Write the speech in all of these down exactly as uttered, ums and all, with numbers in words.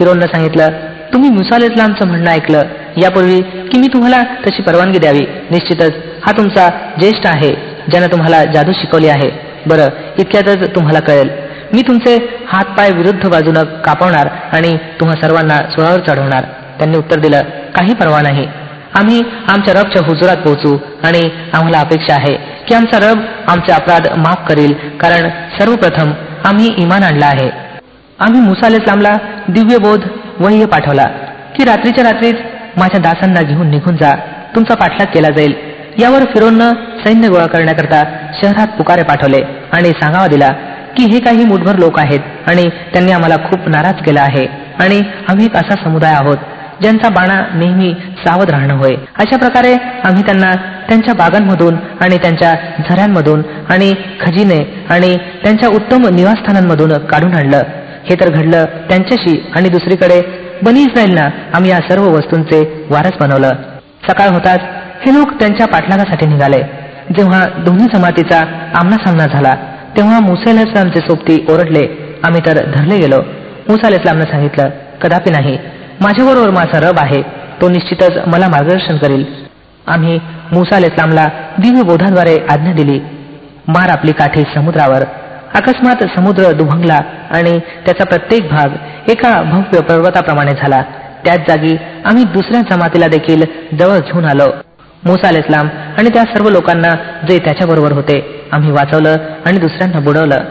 फिरौननं सांगितलं, तुम्ही मुसा अलैहिस्सलामचं म्हणणं ऐकलं यापूर्वी की मी तुम्हाला तशी परवानगी द्यावी. निश्चितच हा तुमचा ज्येष्ठ आहे ज्यानं तुम्हाला जादू शिकवली आहे. बरं, इतक्यातच तुम्हाला कळेल. मी तुमचे हातपाय विरुद्ध बाजूनं कापवणार आणि तुम्हा सर्वांना सुळावर चढवणार. त्यांनी उत्तर दिलं, काही परवा नाही. आम्ही आमच्या रबच्या हुजुरात पोहोचू आणि आम्हाला अपेक्षा आहे की आमचा रब आमचे अपराध माफ करील, कारण सर्वप्रथम आम्ही इमान आणला आहे. आम्ही मुसा अलैहिस्सलामला दिव्य बोध वह्य पाठवला की रात्रीच्या रात्रीच माझ्या दासांना घेऊन निघून जा, तुमचा पाठलाग केला जाईल. यावर फिरौननं सैन्य गोळा करण्याकरता शहरात पुकारे पाठवले आणि सांगावा दिला की हे काही मुठभर लोक आहेत आणि त्यांनी आम्हाला खूप नाराज केला आहे आणि आम्ही एक असा समुदाय आहोत ज्यांचा बाणा नेहमी सावध राहणं होय. अशा प्रकारे आम्ही त्यांना त्यांच्या बागांमधून आणि त्यांच्या झऱ्यांमधून आणि खजिने आणि त्यांच्या उत्तम निवासस्थानांमधून काढून आणलं. हे तर घडलं त्यांच्याशी, आणि दुसरीकडे बनी इस्रायलना आम्ही या सर्व वस्तूंचे वारस बनवलं. सकाळ होताच हे लोक त्यांच्या पाठलागासाठी निघाले. जेव्हा दोन्ही जमातीचा आमनासामना झाला तेव्हा मुसा अलैहिस्सलामचे सोबती ओरडले, आम्ही तर धरले गेलो. मुसा अलैहिस्सलामने सांगितलं, कदापि नाही, माझ्याबरोबर माझा रब आहे, तो निश्चितच मला मार्गदर्शन करील. आम्ही मुसा अलैहिस्सलामला दिव्य बोधाद्वारे आज्ञा दिली, मार आपली काठी समुद्रावर. अकस्मात समुद्र दुभंगला आणि त्याचा प्रत्येक भाग एका भव्य पर्वताप्रमाणे झाला. त्याच जागी आम्ही दुसऱ्या जमातीला देखील जवळ घेऊन आलो. मुसा अलैहिस्सलाम आणि त्या सर्व लोकांना जे त्याच्याबरोबर होते आम्ही वाचवलं आणि दुसऱ्यांना बुडवलं.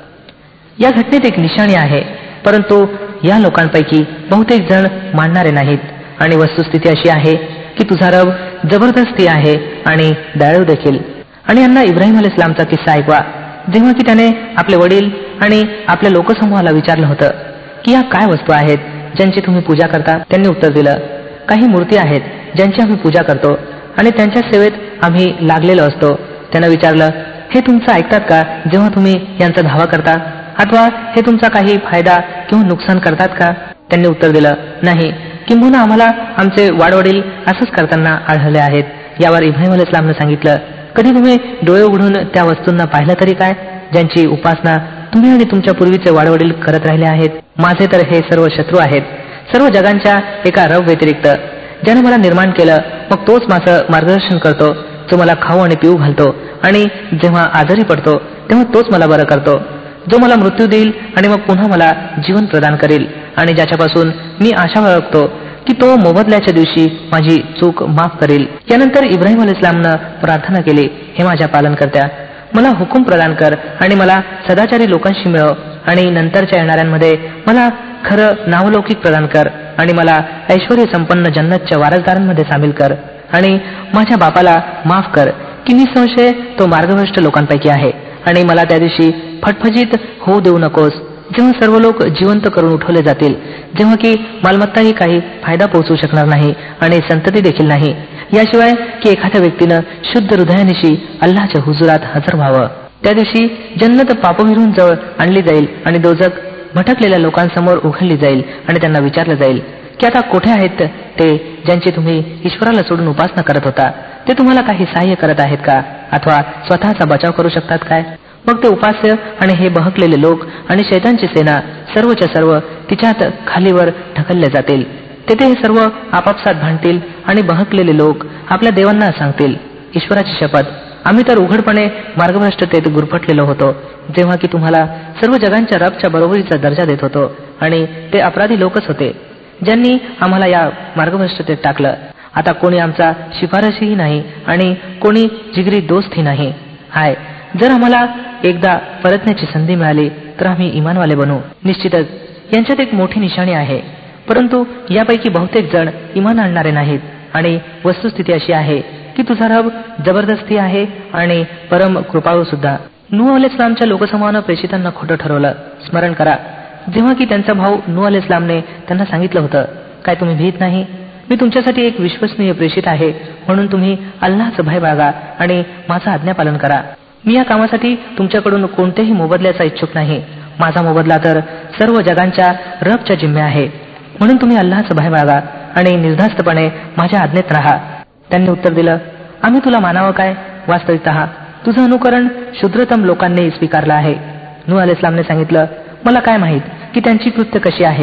या घटनेत एक निशाणी आहे, परंतु या लोकांपैकी बहुतेक जण मानणारे नाहीत. आणि वस्तुस्थिती अशी आहे की तुझा रब जबरदस्ती आहे आणि दयाळू देखील. आणि यांना इब्राहिम अलैहिस्सलामचा किस्सा ऐकवा, जेव्हा की त्याने आपले वडील आणि आपल्या लोकसमूहाला विचारलं होतं की या काय वस्तू आहेत ज्यांची तुम्ही पूजा करता. त्यांनी उत्तर दिलं, काही मूर्ती आहेत ज्यांची आम्ही पूजा करतो आणि त्यांच्या सेवेत आम्ही लागलेलो असतो. त्यांना विचारलं, हे तुमचं ऐकतात का जेव्हा तुम्ही यांचा धावा करता, अथवा हे तुमचा काही फायदा किंवा नुकसान करतात का. त्यांनी उत्तर दिलं, नाही, किंबहुना आम्हाला आमचे वाडवडील असंच करताना आढळले आहेत. यावर इब्राहिम अलैहिस्सलामने सांगितलं, कधी तुम्ही डोळे उघडून त्या वस्तूंना पाहिलं तरी काय ज्यांची उपासना तुम्ही आणि तुमच्या पूर्वीचे वाडवडील करत राहिले आहेत. माझे तर हे सर्व शत्रू आहेत, सर्व जगांच्या एका रब व्यतिरिक्त, ज्याने मला निर्माण केलं, मग तोच माझं मार्गदर्शन करतो, जो मला खाऊ आणि पिऊ घालतो, आणि जेव्हा आजारी पडतो तेव्हा तोच मला बरं करतो, जो मला मृत्यू देईल आणि मग पुन्हा मला जीवन प्रदान करेल, आणि ज्याच्यापासून मी आशा बाळगतो की तो मोबदल्याच्या दिवशी माझी चूक माफ करेल. यानंतर इब्राहिम अलैहिस्सलामनं प्रार्थना केली, हे माझ्या पालनकर्त्या, मला हुकूम प्रदान कर आणि मला सदाचारी लोकांशी मिळव, आणि नंतरच्या येणाऱ्यांमध्ये मला खरं नावलौकिक प्रदान कर, आणि मला ऐश्वर्य संपन्न जन्नतच्या वारसदारांमध्ये सामील कर, आणि माझ्या बापाला माफ कर की निसंशय तो मार्गभ्रष्ट लोकांपैकी आहे, आणि मला त्या दिवशी फटफजीत होऊ देऊ नकोस जेव्हा सर्व लोक जिवंत करून उठवले जातील, जेव्हा की मालमत्ताही काही फायदा पोहोचू शकणार नाही आणि संतती देखील नाही, याशिवाय की एखाद्या व्यक्तीनं शुद्ध हृदयानिशी अल्लाच्या हुजुरात हजर व्हावं. त्या दिवशी जन्नत पापविरून जवळ आणली जाईल आणि दोजक भटकलेल्या लोकांसमोर उघडली जाईल, आणि त्यांना विचारलं जाईल की आता कुठे आहेत ते ज्यांची तुम्ही ईश्वराला सोडून उपासना करत होता. ते तुम्हाला काही सहाय्य करत आहेत का, अथवा स्वतःचा बचाव करू शकतात काय. मग ते उपास्य आणि हे बहकलेले लोक आणि शैतानची सेना सर्वच्या सर्व तिच्यात खालीवर ढकलले जातील. तेथे हे सर्व आपापसात भांडतील आणि बहकलेले लोक आपल्या देवांना सांगतील, ईश्वराची शपथ, आम्ही तर उघडपणे मार्गभ्रष्टतेत गुरफटलेलो होतो, जेव्हा की तुम्हाला सर्व जगांच्या रबच्या बरोबरीचा दर्जा देत होतो, आणि ते अपराधी लोकच होते ज्यांनी आम्हाला या मार्गभ्रष्टतेत टाकलं. आता कोणी आमचा शिफारशीही नाही आणि कोणी जिगरी दोस्तही नाही. हाय, जर आम्हाला एकदा परतण्याची संधी मिळाली तर आम्ही इमानवाले बनू. निश्चितच यांच्यात एक मोठी निशाणी आहे, परंतु यापैकी बहुतेक जण इमान आणणारे नाहीत. आणि वस्तुस्थिती अशी आहे की तुझा रब जबरदस्ती आहे आणि परम कृपाळू सुद्धा. नूह अलैहिस्सलामच्या लोकसमूहानं प्रेषितांना खोटं ठरवलं. स्मरण करा जेव्हा की त्यांचा भाऊ नूह अलैहिस्सलामने त्यांना सांगितलं होतं, काय तुम्ही भीत नाही, मी तुमच्यासाठी एक विश्वसनीय प्रेषित आहे, म्हणून तुम्ही अल्लाहचं भय बाळगा आणि माझं आज्ञापालन करा. मी या कामासाठी तुमच्याकडून कोणत्याही मोबदल्याचा इच्छुक नाही. माझा मोबदला तर सर्व जगांच्या रबच्या जिम्मे आहे, म्हणून तुम्ही अल्लाहचं भय बाळगा आणि निर्धास्तपणे माझ्या आज्ञेत राहा. त्यांनी उत्तर दिलं, आम्ही तुला मानावं काय, वास्तविकतः तुझं अनुकरण शूद्रतम लोकांनी स्वीकारलं आहे. नूह अलैहिस्सलामने सांगितलं, मला काय माहीत की त्यांची कृत्य कशी आहेत.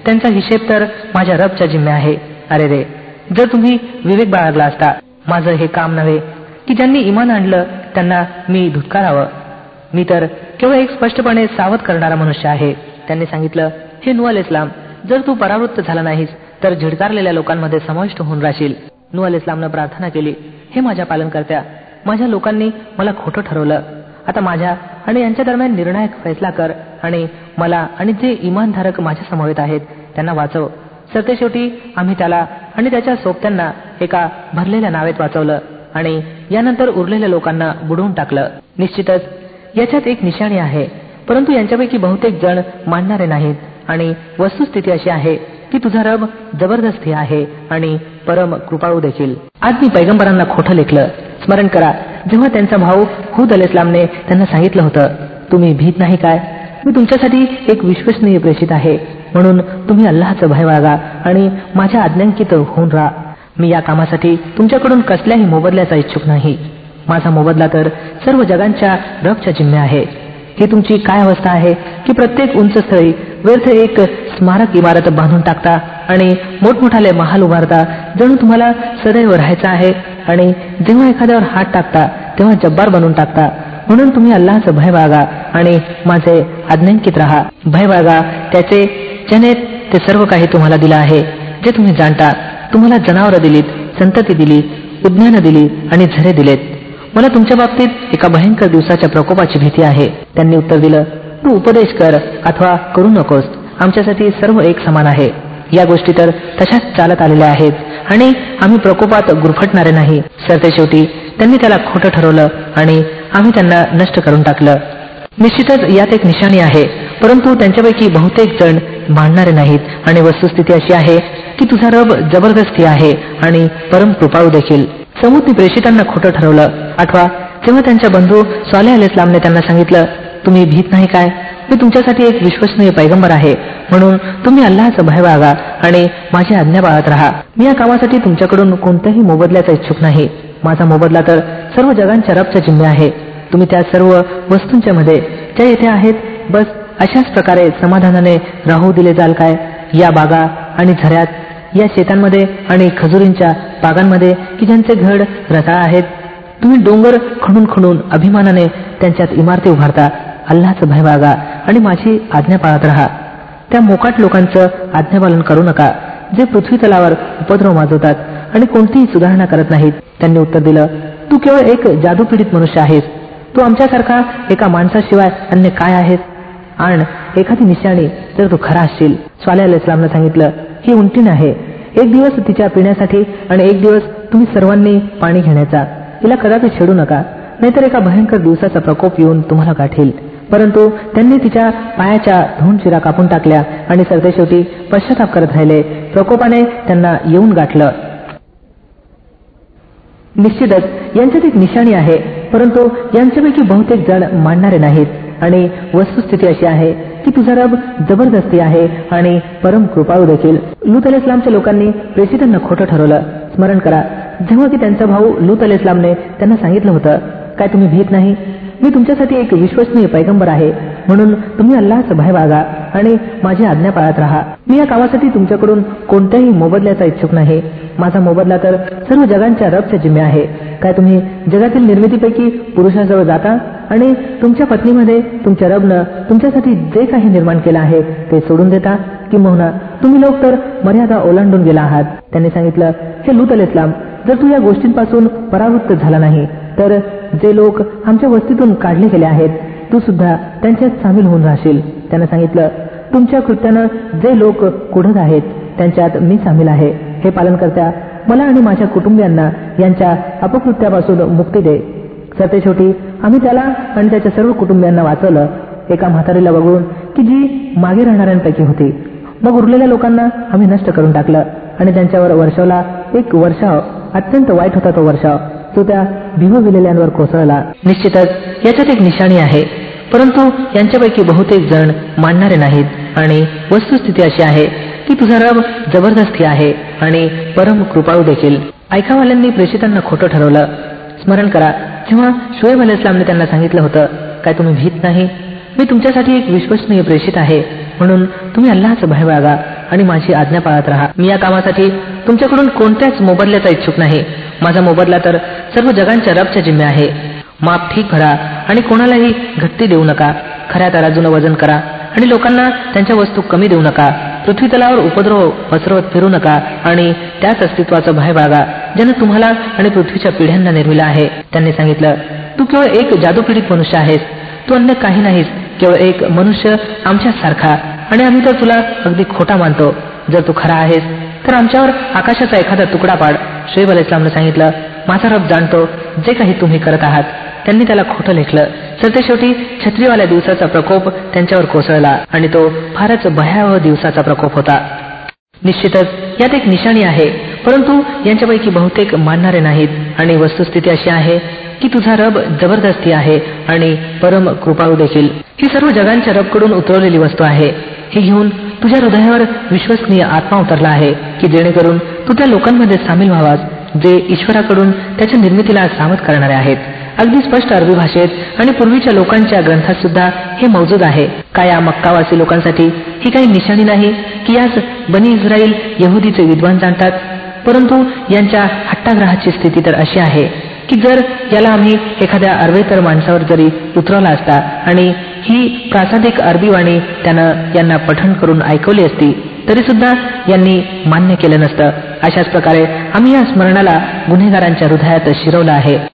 त्यांचा हिशेब तर माझ्या रबच्या जिम्मे आहे. अरे रे, जर तुम्ही विवेक बाळगला असता. माझं हे काम नव्हे की ज्यांनी इमान आणलं त्यांना मी धुतकारावं. मी तर केवळ एक स्पष्टपणे सावध करणारा मनुष्य आहे. त्यांनी सांगितलं, हे नूह अलैहिस्सलाम, जर तू परावृत्त झाला नाहीस तर झिडकारलेल्या लोकांमध्ये समाविष्ट होऊन राहशील. नूह अलैहिस्सलामनं प्रार्थना केली, हे माझ्या पालनकर्त्या, माझ्या लोकांनी मला खोटं ठरवलं. आता माझ्या आणि यांच्या दरम्यान निर्णायक फैसला कर आणि मला आणि जे इमानधारक माझ्या समवेत आहेत त्यांना वाचव. सरतेशेवटी आम्ही त्याला आणि त्याच्या सोबत्यांना एका भरलेल्या नावेत वाचवलं आणि यानंतर उरलेल्या लोकांना बुडवून टाकलं. निश्चितच याच्यात एक निशाणी आहे, परंतु यांच्यापैकी बहुतेक जण मानणारे नाहीत. आणि वस्तुस्थिती अशी आहे की तुझा रब जबरदस्ती आहे आणि परम कृपाळू देखील. आज मी पैगंबरांना खोटं लेखलं. स्मरण करा, जेव्हा त्यांचा भाऊ हूद अलैहिस्सलामने त्यांना सांगितलं होतं, तुम्ही भीत नाही काय? मी तुमच्यासाठी एक विश्वसनीय प्रेषित आहे, म्हणून तुम्ही अल्लाहचं भय बाळगा आणि माझ्या आज्ञांकित होऊन राहा. मी या कामासाठी तुमच्याकडून कसल्याही मोबदल्याचा इच्छुक नाही. माझा मोबदला तर सर्व जगांच्या रबच्या जिम्मे आहे. ही तुमची काय अवस्था आहे की प्रत्येक उंच स्थळी व्यर्थ एक स्मारक इमारत बांधून टाकता आणि मोठमोठाले महाल उभारता, जणू तुम्हाला सदैव राहायचं आहे. आणि जेव्हा एखाद्यावर हात टाकता तेव्हा जब्बार बनवून टाकता. म्हणून तुम्ही अल्लाहचं भय बाळगा आणि माझे आज्ञांकित राहा. भय बाळगा त्याचे ज्याने ते सर्व काही तुम्हाला दिलं आहे जे तुम्ही जाणता. तुम्हाला जनावरं दिलीत, संतती दिली, उद्यानं दिली आणि झरे दिलेत. मला तुमच्या बाबतीत एका भयंकर दिवसाच्या प्रकोपाची भीती आहे. त्यांनी उत्तर दिलं, तू उपदेश कर अथवा करू नकोस, आमच्यासाठी सर्व एक समान आहे. या गोष्टी तर तशाच चालत आलेल्या आहेत आणि आम्ही प्रकोपात गुरफटणारे नाही. सरतेशेवटी त्यांनी त्याला खोटं ठरवलं आणि आम्ही त्यांना नष्ट करून टाकलं. निश्चितच यात एक निशाणी आहे, परंतु त्यांच्यापैकी बहुतेक जण मानणारे नाहीत. आणि वस्तुस्थिती अशी आहे की तुझा रब जबरदस्ती आहे आणि परम कृपाळू देखील. समूदनी प्रेषितांना खोटं ठरवलं. आठवा, जेव्हा त्यांच्या बंधू सालेह अलैहिस्सलामने त्यांना सांगितलं, तुम्ही भीत नाही काय? मी तुमच्यासाठी एक विश्वसनीय पैगंबर आहे, म्हणून तुम्ही अल्लाहचं भय बाळगा आणि माझी आज्ञा पाळत राहा. मी या कामासाठी तुमच्याकडून कोणत्याही मोबदल्याचा इच्छुक नाही. माझा मोबदला तर सर्व जगांच्या रबच्या जिम्मे आहे. तुम्ही त्या सर्व वस्तूंच्या मध्ये ज्या येथे आहेत, बस अशाच प्रकारे समाधानाने राहू दिले जाल काय? या बागा आणि झऱ्यात, या शेतांमध्ये आणि खजुरींच्या बागांमध्ये की ज्यांचे घड रताळ आहेत. तुम्ही डोंगर खणून खणून अभिमानाने त्यांच्यात इमारती उभारता. अल्लाहचं भय बाळगा आणि माझी आज्ञा पाळत राहा. त्या मोकाट लोकांचं आज्ञापालन करू नका जे पृथ्वी तलावर उपद्रव माजवतात आणि कोणतीही सुधारणा करत नाहीत. त्यांनी उत्तर दिलं, तू केवळ एक जादूपीडित मनुष्य आहेस. तू आमच्यासारखा एका माणसाशिवाय अन्य काय आहेस? आणि एखादी निशाणी जर तू खरा असशील. सालेह अलैहिस्सलामने सांगितलं, ही उंटीण आहे. एक दिवस तिच्या पिण्यासाठी आणि एक दिवस तुम्ही सर्वांनी पाणी घेण्याचा. हिला कदापि छेडू नका, नाहीतर एका भयंकर दिवसाचा प्रकोप येऊन तुम्हाला गाठेल. परंतु त्यांनी तिच्या पायाच्या धूण चिरा कापून टाकल्या आणि सरतेशेवटी पश्चाताप करत राहिले. प्रकोपाने त्यांना येऊन गाठलं. निश्चितच यांच्यात एक निशाणी आहे, परंतु यांच्यापैकी बहुतेक जण मानणारे नाहीत. आणि वस्तुस्थिती अशी आहे की तुझा रब जबरदस्ती आहे आणि परम कृपाळू देखील. लूत अलैहिस्सलामच्या लोकांनी प्रेषितांना खोटं ठरवलं. स्मरण करा, जेव्हा की त्यांचा भाऊ लूत अलैहिस्सलामने त्यांना सांगितलं होतं, काय तुम्ही भीत नाही? मी तुमच्यासाठी एक विश्वसनीय पैगंबर आहे, म्हणून तुम्ही अल्लाहचं भय बाळगा आणि माझी आज्ञा पाळत राहा. मी या कामासाठी तुमच्याकडून कोणत्याही मोबदल्याचा इच्छुक नाही. माझा मोबदला तर सर्व जगांच्या रबच्या जिम्मे आहे. काय तुम्ही जगातील निर्मितीपैकी पुरुषाजवळ जाता आणि तुमच्या पत्नीमध्ये तुमच्या रबनं तुमच्यासाठी जे काही निर्माण केलं आहे ते सोडून देता? किंबहुना तुम्ही लोक तर मर्यादा ओलांडून गेला आहात. त्यांनी सांगितलं, हे लूत अलैहिस्सलाम, जर तू या गोष्टींपासून परावृत्त झाला नाही तर जे लोक आमच्या वस्तीतून काढले गेले आहेत तू सुद्धा त्यांच्यात सामील होऊन राहशील. त्यानं सांगितलं, तुमच्या कृत्यानं जे लोक कुढत आहेत त्यांच्यात मी सामील आहे. हे पालनकर्त्या, मला आणि माझ्या कुटुंबियांना यांच्या अपकृत्यापासून मुक्ती दे. सरतेशेवटी आम्ही त्याला आणि त्याच्या सर्व कुटुंबियांना वाचवलं, एका म्हातारीला वगळून की जी मागे राहणाऱ्यांपैकी होती. मग उरलेल्या लोकांना आम्ही नष्ट करून टाकलं आणि त्यांच्यावर वर्षावला एक वर्षाव. अत्यंत वाईट होता तो वर्षाव, तो त्या भिवविलेल्यांवर कोसळला. निश्चितच याच्यात एक निशाणी आहे, परंतु यांच्यापैकी बहुतेक जण मानणारे नाहीत. आणि वस्तुस्थिती अशी आहे की तुझा रब जबरदस्ती आहे आणि परम कृपाळू देखील. ऐकावाल्यांनी प्रेषितांना खोटं ठरवलं. स्मरण करा, जेव्हा शुएब अलैहिस्सलामने त्यांना सांगितलं होतं, काय तुम्ही भीत नाही? मी तुमच्यासाठी एक विश्वसनीय प्रेषित आहे, म्हणून तुम्ही अल्लाहचं भय बाळगा आणि माझी आज्ञा पाळत राहा. मी या कामासाठी तुमच्याकडून कोणत्याच मोबदल्याचा इच्छुक नाही. माझा मोबदला तर सर्व जगांच्या रबच्या जिम्मे आहे. माप ठीक भरा आणि कोणालाही घट्टी देऊ नका. खऱ्या तराजूनं वजन करा आणि लोकांना त्यांच्या वस्तू कमी देऊ नका. पृथ्वी तलावर उपद्रव पसरवत फिरू नका आणि त्याच अस्तित्वाचं भय बाळगा ज्यानं तुम्हाला आणि पृथ्वीच्या पिढ्यांना निर्मिलं आहे. त्यांनी सांगितलं, तू केवळ एक जादूपीडित मनुष्य आहेस. तू अन्य काही नाहीस, केवळ एक मनुष्य आमच्यासारखा, आणि आम्ही तर तुला अगदी खोटा मानतो. जर तू खरा आहेस तर आमच्यावर आकाशाचा एखादा तुकडा पाड. शुएब अलैहिस्सलामने सांगितलं, माझा रब जाणतो जे काही तुम्ही करत आहात. त्यांनी त्याला खोटं लेखलं. सरतेशेवटी छत्रीवाल्या दिवसाचा प्रकोप त्यांच्यावर कोसळला आणि तो फारच भयावह दिवसाचा प्रकोप होता. निश्चितच यात एक निशाणी आहे, परंतु यांच्यापैकी बहुतेक मानणारे नाहीत. आणि वस्तुस्थिती अशी आहे की तुझा रब जबरदस्ती आहे आणि परम कृपाळू देखील. ही सर्व जगांच्या रबकडून उतरवलेली वस्तू आहे. हे घेऊन तुझ्या हृदयावर विश्वसनीय आत्मा उतरला आहे की जेणेकरून तू त्या लोकांमध्ये सामील व्हावास जे ईश्वराकडून त्याच्या निर्मितीला सावध करणारे आहेत. अगदी स्पष्ट अरबी भाषेत आणि पूर्वीच्या लोकांच्या ग्रंथात सुद्धा हे मौजूद आहे. काय या मक्कावासी लोकांसाठी ही काही निशाणी नाही की यास बनी इस्राईल यहुदीचे विद्वान जाणतात? परंतु यांच्या हट्टाग्रहाची स्थिती तर अशी आहे की जर याला आम्ही एखाद्या अरवेतर माणसावर जरी उतरवला असता आणि ही प्रासादिक अरबी वाणी त्यानं यांना पठण करून ऐकवली असती तरी सुद्धा यांनी मान्य केलं नसतं. अशाच प्रकारे आम्ही या स्मरणाला गुन्हेगारांच्या हृदयात शिरवलं आहे.